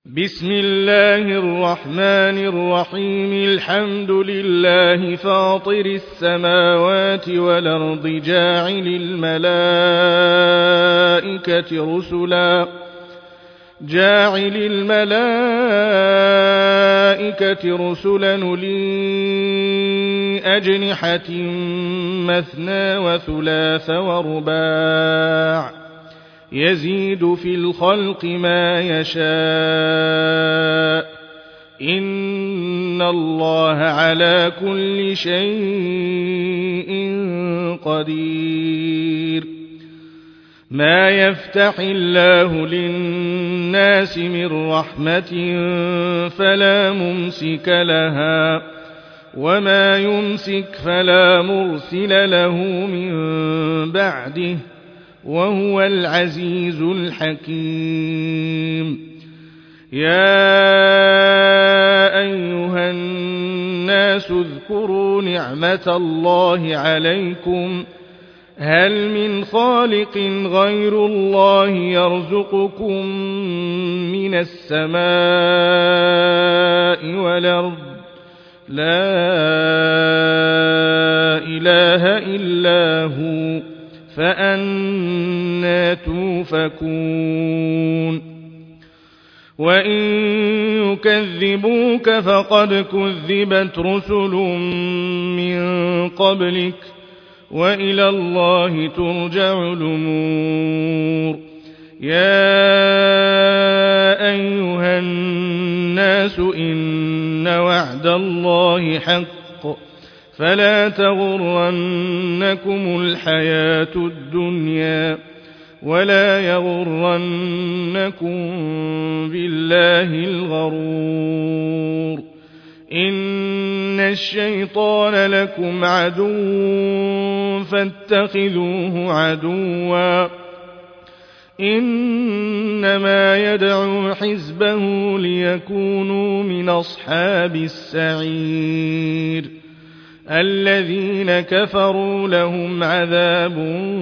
بسم الله الرحمن الرحيم. الحمد لله فاطر السماوات والأرض جاعل الملائكة رسلا أولي أجنحة مثنى وثلاث ورباع يزيد في الخلق ما يشاء إن الله على كل شيء قدير. ما يفتح الله للناس من رحمة فلا ممسك لها وما يمسك فلا مرسل له من بعده وهو العزيز الحكيم. يا أيها الناس اذكروا نعمة الله عليكم هل من خالق غير الله يرزقكم من السماء والأرض لا إله إلا هو فأنى توفكون. وإن يكذبوك فقد كذبت رسل من قبلك وإلى الله ترجع الأمور. يا أيها الناس إن وعد الله حق فلا تغرنكم الحياة الدنيا ولا يغرنكم بالله الغرور. إن الشيطان لكم عدو فاتخذوه عدوا إنما يدعو حزبه ليكونوا من أصحاب السعير. الذين كفروا لهم عذاب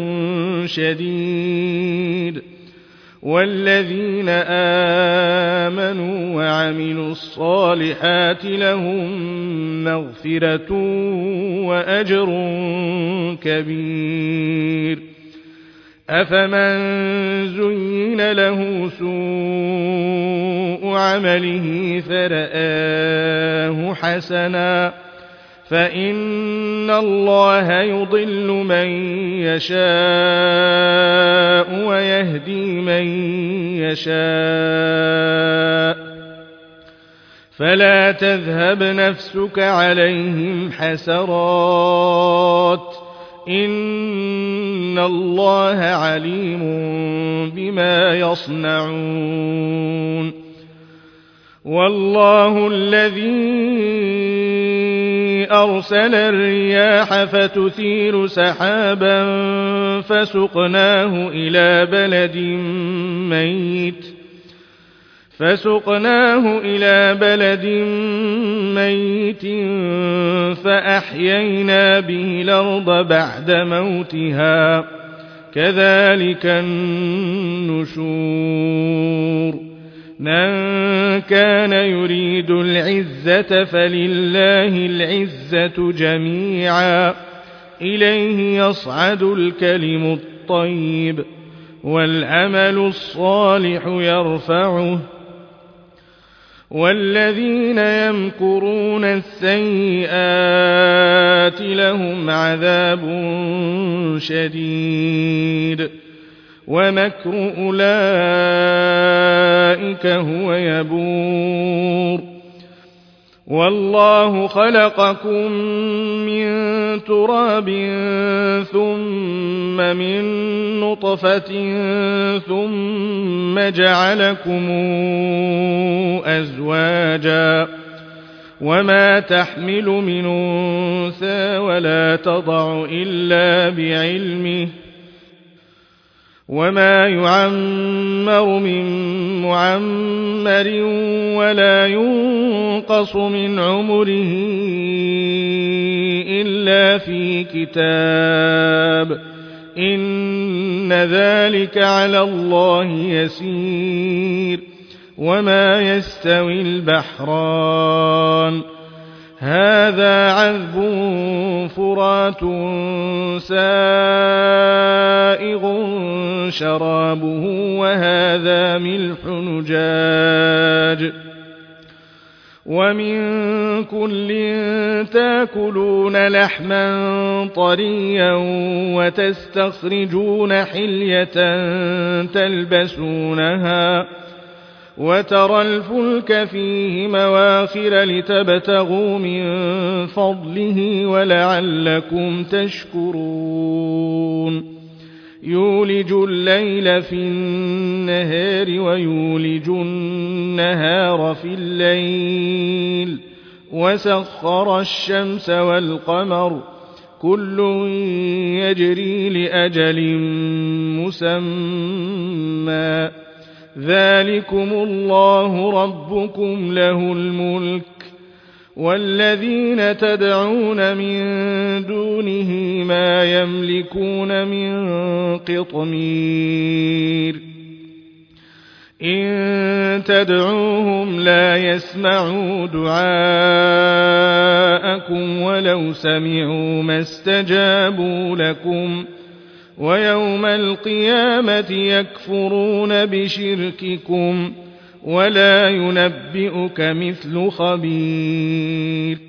شديد والذين آمنوا وعملوا الصالحات لهم مغفرة وأجر كبير. أفمن زين له سوء عمله فرآه حسنا فإن الله يضل من يشاء ويهدي من يشاء فلا تذهب نفسك عليهم حسرات إن الله عليم بما يصنعون. والله الذي أرسل الرياح فتثير سحابا فسقناه إلى بلد ميت فأحيينا به الأرض بعد موتها كذلك النشور. من كان يريد العزة فلله العزة جميعا إليه يصعد الكلم الطيب والعمل الصالح يرفعه والذين يمكرون السيئات لهم عذاب شديد ومكر أولئك هو يبور. والله خلقكم من تراب ثم من نطفة ثم جعلكم أزواجا وما تحمل من أنثى ولا تضع إلا بعلمه وما يعمر من معمر ولا ينقص من عمره إلا في كتاب إن ذلك على الله يسير وما يستوي البحران هذا عذب فرات سائغ شرابه وهذا ملح نجاج ومن كل تاكلون لحما طريا وتستخرجون حلية تلبسونها وترى الفلك فيه مواخر لتبتغوا من فضله ولعلكم تشكرون يولج الليل في النهار ويولج النهار في الليل وسخر الشمس والقمر كل يجري لأجل مسمى ذلكم الله ربكم له الملك والذين تدعون من دونه ما يملكون من قطمير إن تدعوهم لا يسمعوا دعاءكم ولو سمعوا ما استجابوا لكم ويوم القيامة يكفرون بشرككم ولا ينبئك مثل خبير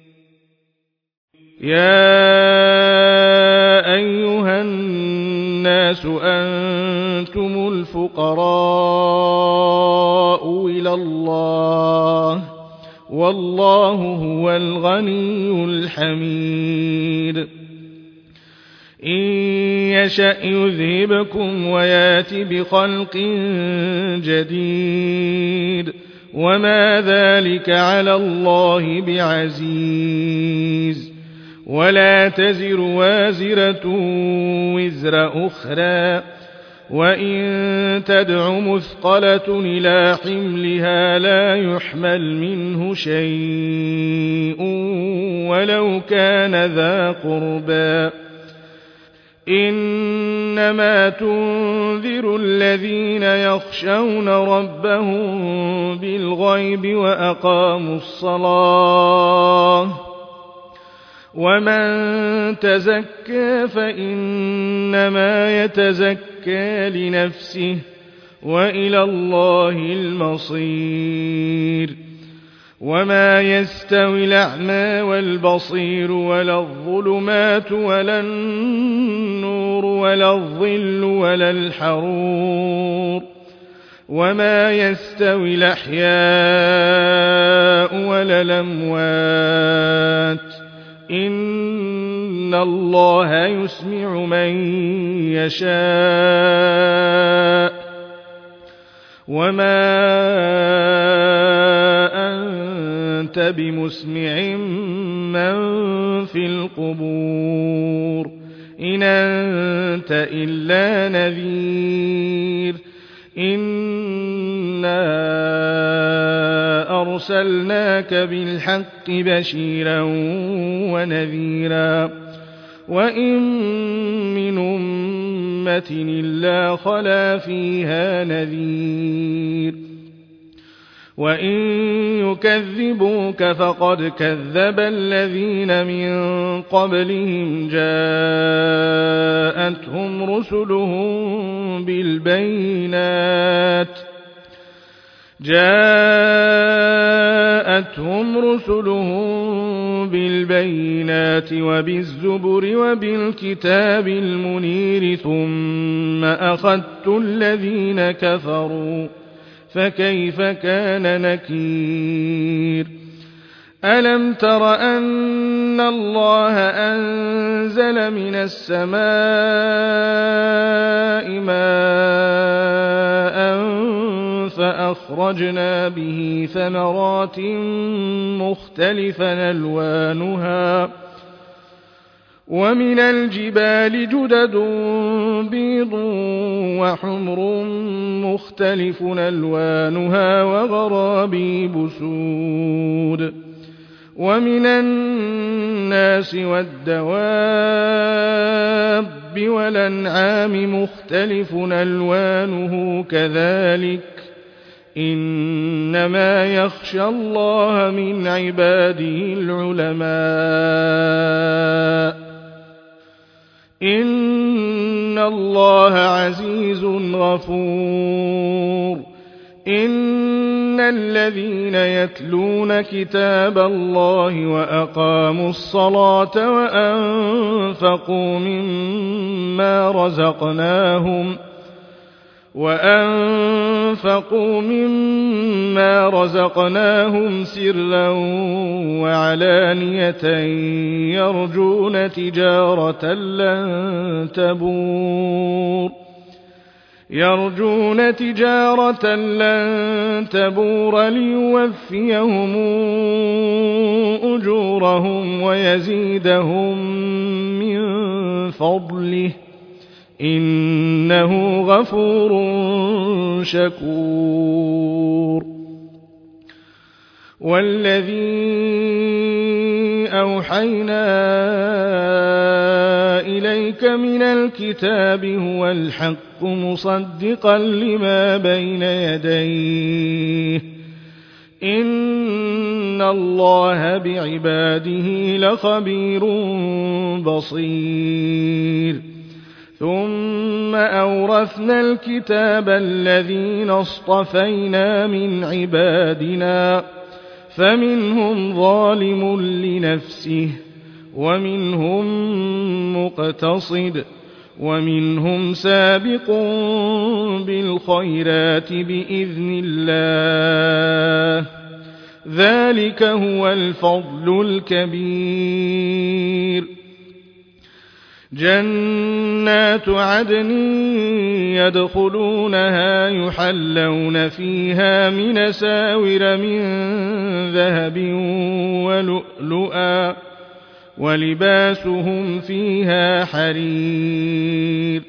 يا أيها الناس أنتم الفقراء إلى الله والله هو الغني الحميد إن يشأ يذهبكم ويات بخلق جديد وما ذلك على الله بعزيز ولا تزر وازرة وزر أخرى وإن تدع مثقلة إلى حملها لا يحمل منه شيء ولو كان ذا قربى إنما تنذر الذين يخشون ربهم بالغيب وأقاموا الصلاة ومن تزكى فإنما يتزكى لنفسه وإلى الله المصير وما يستوي الأعمى والبصير ولا الظلمات ولا النور ولا الظل ولا الحرور وما يستوي الأحياء ولا الأموات إن الله يسمع من يشاء وما أنت بمسمع من في القبور إن أنت إلا نذير إنا أرسلناك بالحق بشيرا ونذيرا وإن من أمة إلا خلا فيها نذير وإن يكذبوك فقد كذب الذين من قبلهم جاءتهم رسلهم بالبينات وبالزبر وبالكتاب المنير ثم أخذت الذين كفروا فكيف كان نكير ألم تر أن الله أنزل من السماء ماء فأخرجنا به ثمرات مختلفا ألوانها ومن الجبال جدد بيض وحمر مختلف ألوانها وغرابيب سود ومن الناس والدواب والأنعام مختلف ألوانه كذلك إنما يخشى الله من عباده العلماء. إن الله عزيز غفور. إن الذين يتلون كتاب الله وأقاموا الصلاة وأنفقوا مما رزقناهم سرا وعلانية يرجون تجارة لن تبور ليوفيهم أجورهم ويزيدهم من فضله إنه غفور شكور. والذي أوحينا إليك من الكتاب هو الحق مصدقا لما بين يديه إن الله بعباده لخبير بصير. ثم أورثنا الكتاب الذين اصطفينا من عبادنا فمنهم ظالم لنفسه ومنهم مقتصد ومنهم سابق بالخيرات بإذن الله ذلك هو الفضل الكبير. جنات عدن يدخلونها يحلون فيها من أساور من ذهب ولؤلؤا ولباسهم فيها حرير.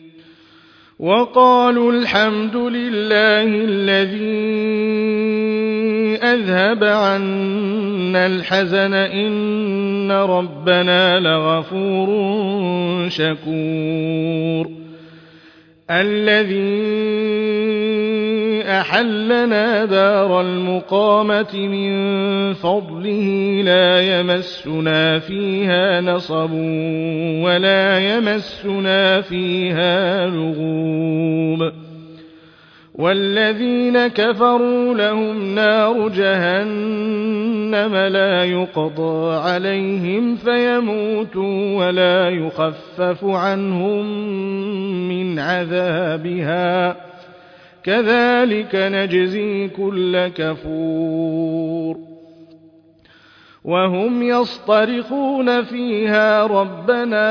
وقالوا الحمد لله الذي أذهب عنا الحزن إن ربنا لغفور شكور. الذي أحلنا دار المقامة من فضله لا يمسنا فيها نصب ولا يمسنا فيها لغوب. والذين كفروا لهم نار جهنم لا يقضى عليهم فيموتوا ولا يخفف عنهم من عذابها كذلك نجزي كل كفور. وهم يصطرخون فيها ربنا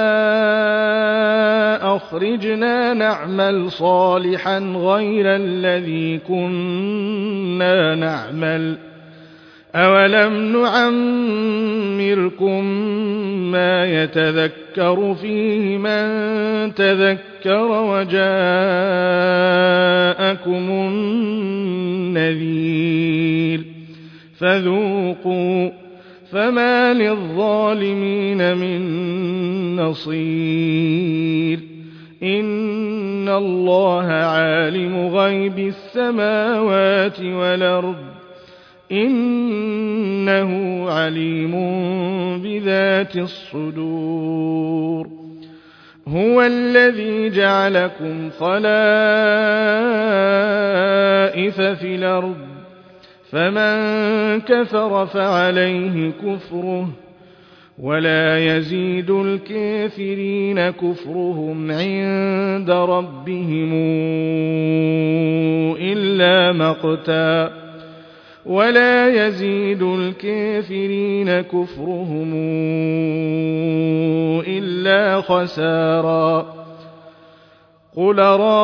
أخرجنا نعمل صالحا غير الذي كنا نعمل أولم نعمركم ما يتذكر فيه من تذكر وجاءكم النذير فذوقوا فما للظالمين من نصير. إن الله عالم غيب السماوات والأرض إنه عليم بذات الصدور. هو الذي جعلكم خلائف في الأرض فمن كفر فعليه كفره ولا يزيد الكافرين كفرهم عند ربهم إلا مقتا ولا يزيد الكافرين كفرهم إلا خسارا. قل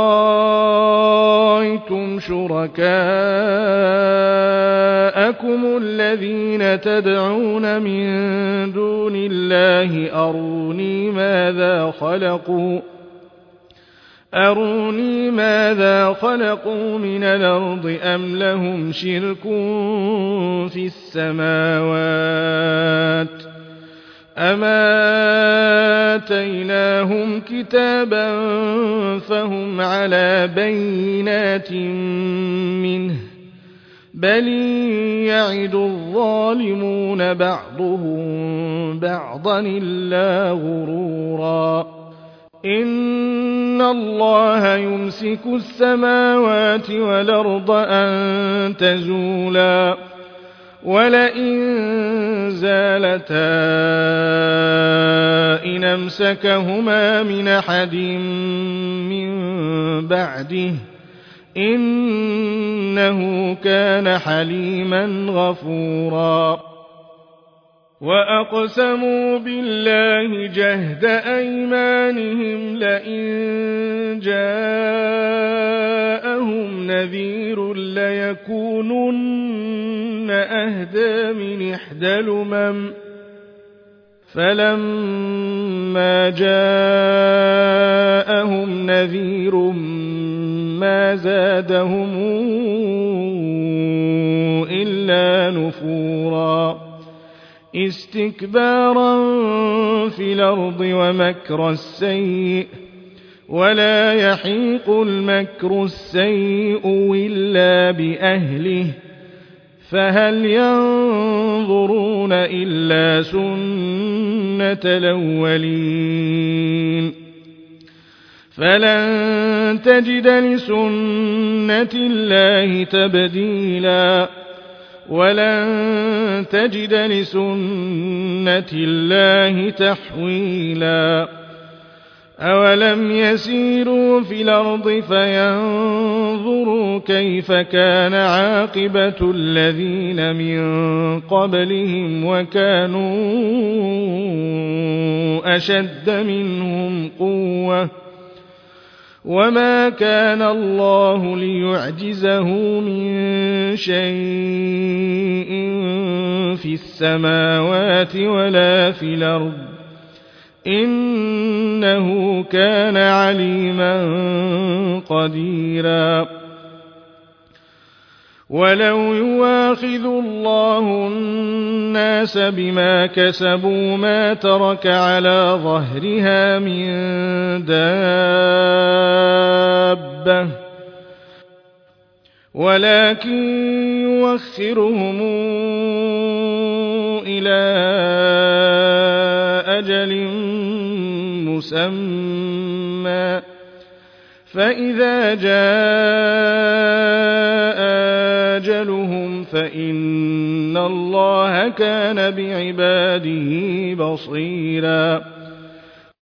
رأيتم شركاءكم الذين تدعون من دون الله أروني ماذا خلقوا من الأرض أم لهم شرك في السماوات أم آتيناهم كتابا فهم على بينات منه بل يعد الظالمون بعضهم بعضا إلا غرورا إن الله يمسك السماوات والأرض أن تزولا ولئن زالتا إن أمسكهما من أحد من بعده إنه كان حليما غفورا وأقسموا بالله جهد أيمانهم لئن جاءهم نذير ليكونن أهدى من إحدى الأمم فلما جاءهم نذير ما زادهم إلا نفورا استكبارا في الأرض ومكر السيء ولا يحيق المكر السيء إلا بأهله فهل ينظرون إلا سنة الأولين فلن تجد لسنة الله تبديلا ولن تجد لسنة الله تحويلا أولم يسيروا في الأرض فينظروا كيف كان عاقبة الذين من قبلهم وكانوا أشد منهم قوة وما كان الله ليعجزه من شيء في السماوات ولا في الأرض إنه كان عليما قديرا ولو يواخذ الله الناس بما كسبوا ما ترك على ظهرها من دابة ولكن يوخرهم إلى أجل مسمى فإذا جاء أجلهم فإن الله كان بعباده بصيرا